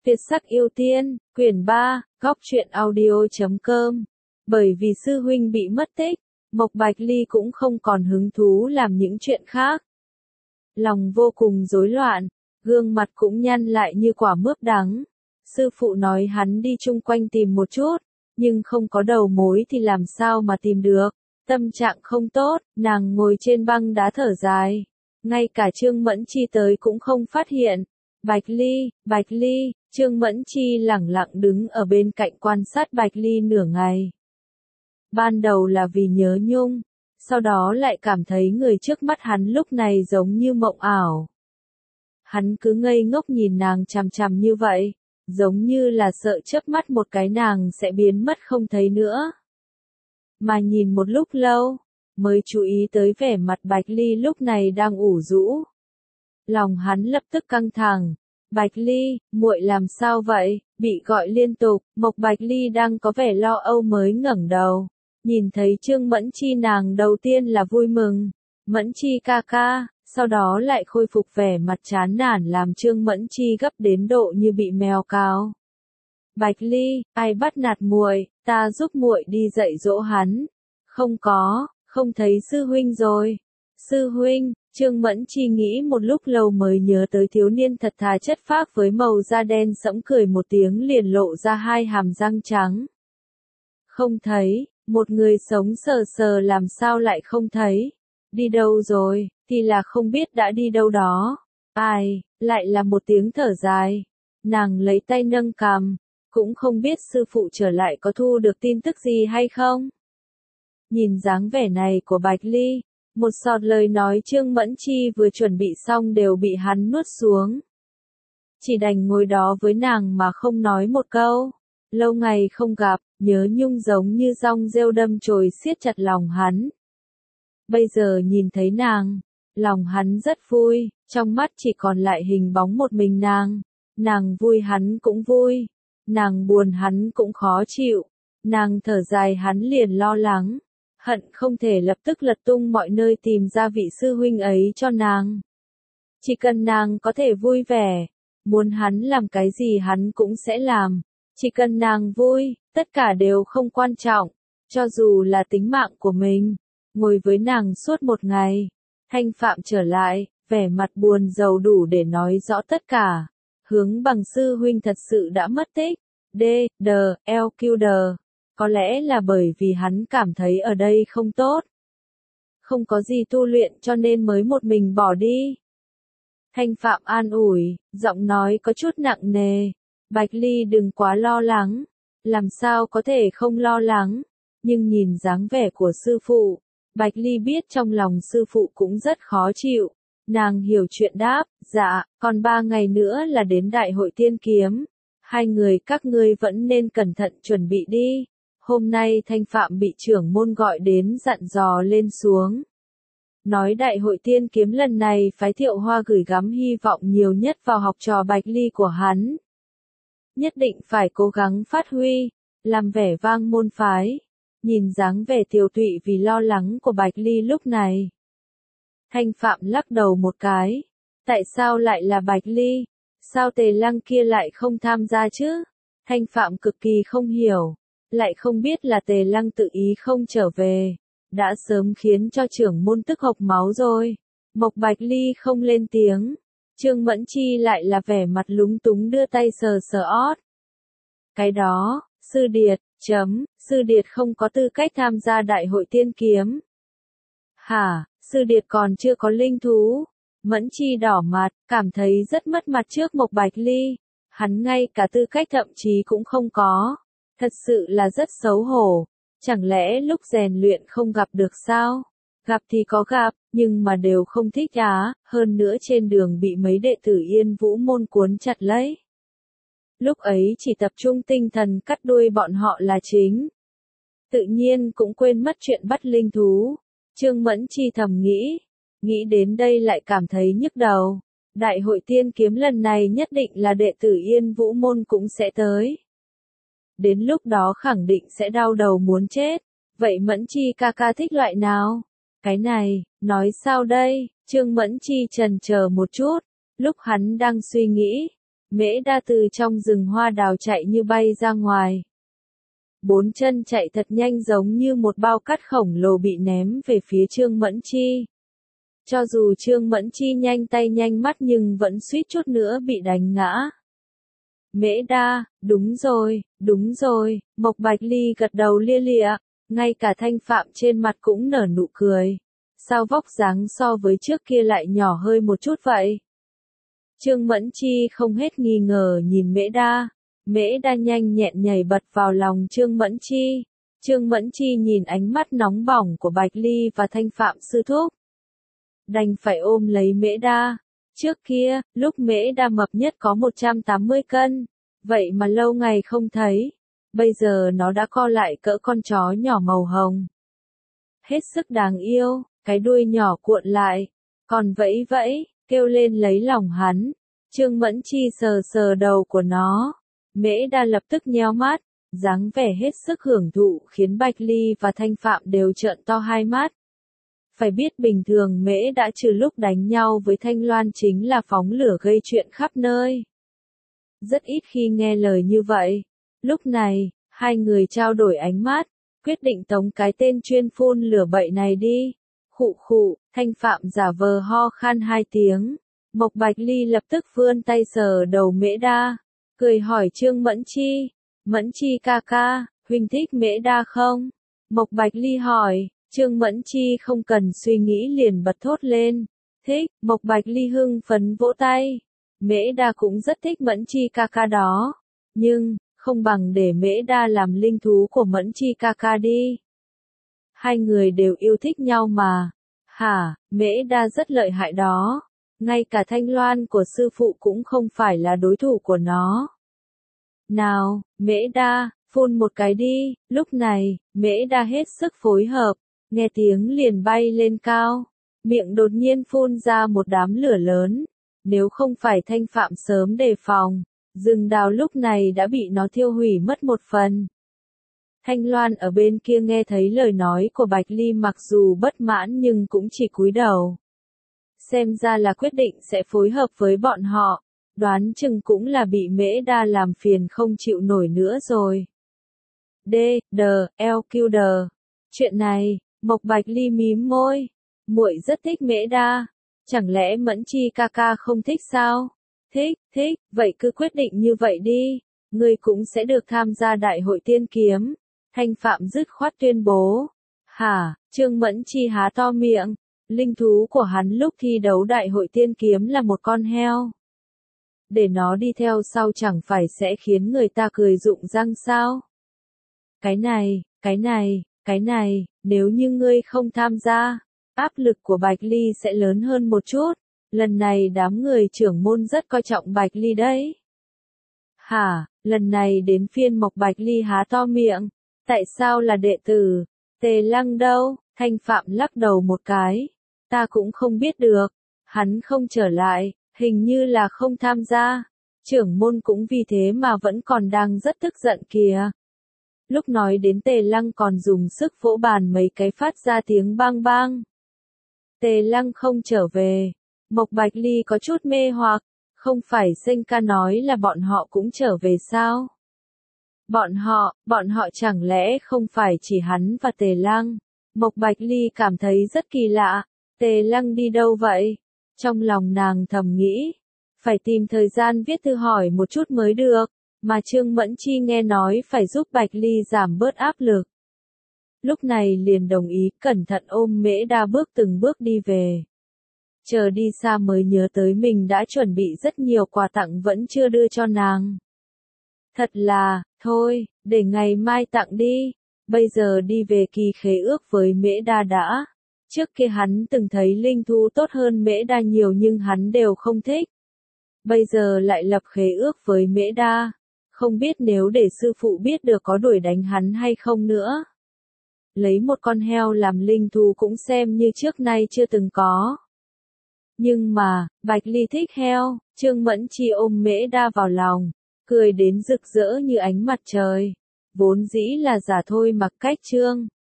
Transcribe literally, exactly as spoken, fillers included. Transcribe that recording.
Việt sắc yêu tiên, quyển ba, góc truyện audio chấm com. Bởi vì sư huynh bị mất tích, Mộc Bạch Ly cũng không còn hứng thú làm những chuyện khác. Lòng vô cùng rối loạn, gương mặt cũng nhăn lại như quả mướp đắng. Sư phụ nói hắn đi chung quanh tìm một chút, nhưng không có đầu mối thì làm sao mà tìm được. Tâm trạng không tốt, nàng ngồi trên băng đá thở dài. Ngay cả Trương Mẫn Chi tới cũng không phát hiện. Bạch Ly, Bạch Ly, Trương Mẫn Chi lẳng lặng đứng ở bên cạnh quan sát Bạch Ly nửa ngày. Ban đầu là vì nhớ nhung, sau đó lại cảm thấy người trước mắt hắn lúc này giống như mộng ảo. Hắn cứ ngây ngốc nhìn nàng chằm chằm như vậy, giống như là sợ chớp mắt một cái nàng sẽ biến mất không thấy nữa. Mà nhìn một lúc lâu, mới chú ý tới vẻ mặt Bạch Ly lúc này đang ủ rũ. Lòng hắn lập tức căng thẳng. Bạch Ly, muội làm sao vậy? Bị gọi liên tục, Mộc Bạch Ly đang có vẻ lo âu mới ngẩng đầu. Nhìn thấy Trương Mẫn Chi nàng đầu tiên là vui mừng. Mẫn Chi ca ca, sau đó lại khôi phục vẻ mặt chán nản làm Trương Mẫn Chi gấp đến độ như bị mèo cào. Bạch Ly, ai bắt nạt muội, ta giúp muội đi dạy dỗ hắn. Không có, không thấy sư huynh rồi. Sư huynh, Trương Mẫn Chi nghĩ một lúc lâu mới nhớ tới thiếu niên thật thà chất phác với màu da đen sẫm cười một tiếng liền lộ ra hai hàm răng trắng. Không thấy, một người sống sờ sờ làm sao lại không thấy. Đi đâu rồi, thì là không biết đã đi đâu đó. Ai, lại là một tiếng thở dài. Nàng lấy tay nâng cằm, cũng không biết sư phụ trở lại có thu được tin tức gì hay không. Nhìn dáng vẻ này của Bạch Ly, một sọt lời nói Trương Mẫn Chi vừa chuẩn bị xong đều bị hắn nuốt xuống. Chỉ đành ngồi đó với nàng mà không nói một câu. Lâu ngày không gặp, nhớ nhung giống như dong rêu đâm chồi siết chặt lòng hắn. Bây giờ nhìn thấy nàng, lòng hắn rất vui, trong mắt chỉ còn lại hình bóng một mình nàng. Nàng vui hắn cũng vui, nàng buồn hắn cũng khó chịu, nàng thở dài hắn liền lo lắng. Hận không thể lập tức lật tung mọi nơi tìm ra vị sư huynh ấy cho nàng. Chỉ cần nàng có thể vui vẻ, muốn hắn làm cái gì hắn cũng sẽ làm. Chỉ cần nàng vui, tất cả đều không quan trọng, cho dù là tính mạng của mình. Ngồi với nàng suốt một ngày, Thanh Phạm trở lại, vẻ mặt buồn rầu đủ để nói rõ tất cả. Hướng Bằng sư huynh thật sự đã mất tích. D, D, L, Q, D. Có lẽ là bởi vì hắn cảm thấy ở đây không tốt. Không có gì tu luyện cho nên mới một mình bỏ đi. Thanh Phạm an ủi, giọng nói có chút nặng nề. Bạch Ly đừng quá lo lắng. Làm sao có thể không lo lắng. Nhưng nhìn dáng vẻ của sư phụ, Bạch Ly biết trong lòng sư phụ cũng rất khó chịu. Nàng hiểu chuyện đáp, dạ, còn ba ngày nữa là đến đại hội tiên kiếm. Hai người các ngươi vẫn nên cẩn thận chuẩn bị đi. Hôm nay Thanh Phạm bị trưởng môn gọi đến dặn dò lên xuống. Nói đại hội tiên kiếm lần này phái Thiệu Hoa gửi gắm hy vọng nhiều nhất vào học trò Bạch Ly của hắn. Nhất định phải cố gắng phát huy, làm vẻ vang môn phái. Nhìn dáng vẻ tiều tụy vì lo lắng của Bạch Ly lúc này. Thanh Phạm lắc đầu một cái. Tại sao lại là Bạch Ly? Sao Tề Lăng kia lại không tham gia chứ? Thanh Phạm cực kỳ không hiểu. Lại không biết là Tề Lăng tự ý không trở về. Đã sớm khiến cho trưởng môn tức hộc máu rồi. Mộc Bạch Ly không lên tiếng. Trương Mẫn Chi lại là vẻ mặt lúng túng đưa tay sờ sờ ót. Cái đó, sư điệt, chấm, sư điệt không có tư cách tham gia đại hội tiên kiếm. Hả, sư điệt còn chưa có linh thú. Mẫn Chi đỏ mặt, cảm thấy rất mất mặt trước Mộc Bạch Ly. Hắn ngay cả tư cách thậm chí cũng không có. Thật sự là rất xấu hổ. Chẳng lẽ lúc rèn luyện không gặp được sao? Gặp thì có gặp, nhưng mà đều không thích á, hơn nữa trên đường bị mấy đệ tử Yên Vũ môn cuốn chặt lấy. Lúc ấy chỉ tập trung tinh thần cắt đuôi bọn họ là chính. Tự nhiên cũng quên mất chuyện bắt linh thú. Trương Mẫn Chi thầm nghĩ. Nghĩ đến đây lại cảm thấy nhức đầu. Đại hội tiên kiếm lần này nhất định là đệ tử Yên Vũ môn cũng sẽ tới. Đến lúc đó khẳng định sẽ đau đầu muốn chết. Vậy Mẫn Chi ca ca thích loại nào? Cái này, nói sao đây? Trương Mẫn Chi chần chờ một chút. Lúc hắn đang suy nghĩ, Mễ Đa từ trong rừng hoa đào chạy như bay ra ngoài. Bốn chân chạy thật nhanh giống như một bao cát khổng lồ bị ném về phía Trương Mẫn Chi. Cho dù Trương Mẫn Chi nhanh tay nhanh mắt nhưng vẫn suýt chút nữa bị đánh ngã. Mễ Đa, đúng rồi, đúng rồi, Mộc Bạch Ly gật đầu lia lịa, ngay cả Thanh Phạm trên mặt cũng nở nụ cười. Sao vóc dáng so với trước kia lại nhỏ hơi một chút vậy? Trương Mẫn Chi không hết nghi ngờ nhìn Mễ Đa. Mễ Đa nhanh nhẹn nhảy bật vào lòng Trương Mẫn Chi. Trương Mẫn Chi nhìn ánh mắt nóng bỏng của Bạch Ly và Thanh Phạm sư thúc. Đành phải ôm lấy Mễ Đa. Trước kia, lúc Mễ Đa mập nhất có một trăm tám mươi cân. Vậy mà lâu ngày không thấy. Bây giờ nó đã co lại cỡ con chó nhỏ màu hồng. Hết sức đáng yêu, cái đuôi nhỏ cuộn lại. Còn vẫy vẫy, kêu lên lấy lòng hắn. Trương Mẫn Chi sờ sờ đầu của nó. Mễ Đa lập tức nheo mắt, dáng vẻ hết sức hưởng thụ khiến Bạch Ly và Thanh Phạm đều trợn to hai mắt. Phải biết bình thường Mễ đã trừ lúc đánh nhau với Thanh Loan chính là phóng lửa gây chuyện khắp nơi. Rất ít khi nghe lời như vậy. Lúc này, hai người trao đổi ánh mắt, quyết định tống cái tên chuyên phun lửa bậy này đi. Khụ khụ, Thanh Phạm giả vờ ho khan hai tiếng. Mộc Bạch Ly lập tức vươn tay sờ đầu Mễ Đa, cười hỏi Trương Mẫn Chi. Mẫn Chi ca ca, huynh thích Mễ Đa không? Mộc Bạch Ly hỏi. Trương Mẫn Chi không cần suy nghĩ liền bật thốt lên. Thích, Mộc Bạch Ly hưng phấn vỗ tay. Mễ Đa cũng rất thích Mẫn Chi ca ca đó. Nhưng, không bằng để Mễ Đa làm linh thú của Mẫn Chi ca ca đi. Hai người đều yêu thích nhau mà. Hả, Mễ Đa rất lợi hại đó. Ngay cả Thanh Loan của sư phụ cũng không phải là đối thủ của nó. Nào, Mễ Đa, phun một cái đi. Lúc này, Mễ Đa hết sức phối hợp. Nghe tiếng liền bay lên cao. Miệng đột nhiên phun ra một đám lửa lớn. Nếu không phải Thanh Phạm sớm đề phòng, rừng đào lúc này đã bị nó thiêu hủy mất một phần. Thanh Loan ở bên kia nghe thấy lời nói của Bạch Ly mặc dù bất mãn nhưng cũng chỉ cúi đầu. Xem ra là quyết định sẽ phối hợp với bọn họ, đoán chừng cũng là bị Mễ Đa làm phiền không chịu nổi nữa rồi. D, D, L, Q, D. Chuyện này, Mộc Bạch Ly mím môi. Muội rất thích Mễ Đa. Chẳng lẽ Mẫn Chi ca ca không thích sao? Thích, thích, vậy cứ quyết định như vậy đi. Ngươi cũng sẽ được tham gia đại hội tiên kiếm. Thanh Phạm dứt khoát tuyên bố. Hả, Trương Mẫn Chi há to miệng. Linh thú của hắn lúc thi đấu đại hội tiên kiếm là một con heo. Để nó đi theo sau chẳng phải sẽ khiến người ta cười rụng răng sao? Cái này, cái này, cái này, nếu như ngươi không tham gia, áp lực của Bạch Ly sẽ lớn hơn một chút. Lần này đám người trưởng môn rất coi trọng Bạch Ly đấy. Hả, lần này đến phiên Mộc Bạch Ly há to miệng. Tại sao là đệ tử? Tề Lăng đâu? Thanh Phạm lắc đầu một cái. Ta cũng không biết được. Hắn không trở lại, hình như là không tham gia. Trưởng môn cũng vì thế mà vẫn còn đang rất tức giận kìa. Lúc nói đến Tề Lăng còn dùng sức vỗ bàn mấy cái phát ra tiếng bang bang. Tề Lăng không trở về. Mộc Bạch Ly có chút mê hoặc. Không phải Sinh ca nói là bọn họ cũng trở về sao? Bọn họ, bọn họ chẳng lẽ không phải chỉ hắn và Tề Lăng? Mộc Bạch Ly cảm thấy rất kỳ lạ. Tề Lăng đi đâu vậy? Trong lòng nàng thầm nghĩ. Phải tìm thời gian viết thư hỏi một chút mới được. Mà Trương Mẫn Chi nghe nói phải giúp Bạch Ly giảm bớt áp lực. Lúc này liền đồng ý cẩn thận ôm Mễ Đa bước từng bước đi về. Chờ đi xa mới nhớ tới mình đã chuẩn bị rất nhiều quà tặng vẫn chưa đưa cho nàng. Thật là, thôi, để ngày mai tặng đi. Bây giờ đi về kỳ khế ước với Mễ Đa đã. Trước kia hắn từng thấy linh thú tốt hơn Mễ Đa nhiều nhưng hắn đều không thích. Bây giờ lại lập khế ước với Mễ Đa. Không biết nếu để sư phụ biết được có đuổi đánh hắn hay không nữa. Lấy một con heo làm linh thú cũng xem như trước nay chưa từng có. Nhưng mà, Bạch Ly thích heo. Trương Mẫn Chi ôm Mễ Đa vào lòng, cười đến rực rỡ như ánh mặt trời. Vốn dĩ là giả thôi mặc cách Trương